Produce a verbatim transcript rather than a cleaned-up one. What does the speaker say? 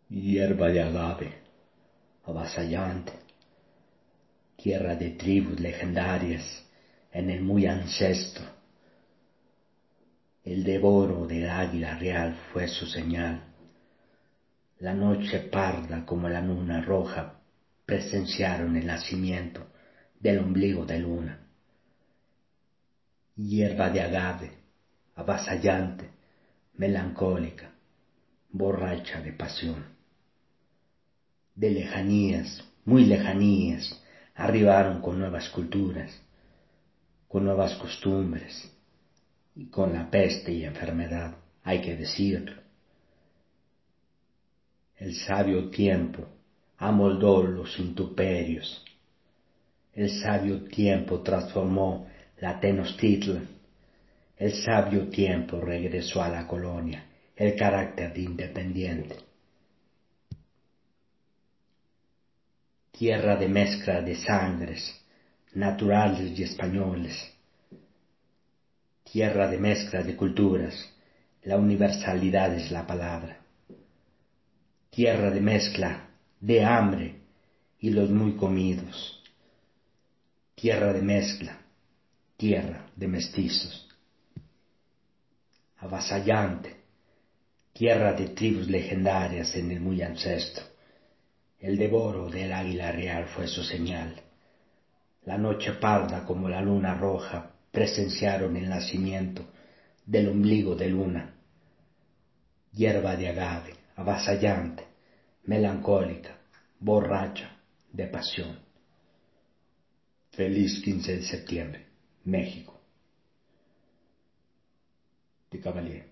Hierba de agave, avasallante, tierra de tribus legendarias en el muy ancestro. El devoro del águila real fue su señal. La noche parda como la luna roja presenciaron el nacimiento del ombligo de luna. Hierba de agave, avasallante, melancólica, borracha de pasión. De lejanías, muy lejanías, arribaron con nuevas culturas, con nuevas costumbres y con la peste y enfermedad, hay que decirlo. El sabio tiempo amoldó los intemperios. El sabio tiempo transformó la Tenochtitlan. El sabio tiempo regresó a la colonia el carácter de independiente. Tierra de mezcla de sangres, naturales y españoles. Tierra de mezcla de culturas, la universalidad es la palabra. Tierra de mezcla de hambre y los muy comidos. Tierra de mezcla, tierra de mestizos. Avasallante, tierra de tribus legendarias en el muy ancestro. El devoro del águila real fue su señal. La noche parda como la luna roja presenciaron el nacimiento del ombligo de luna. Hierba de agave, avasallante, melancólica, borracha de pasión. Feliz quince de septiembre, México. De Cavalier.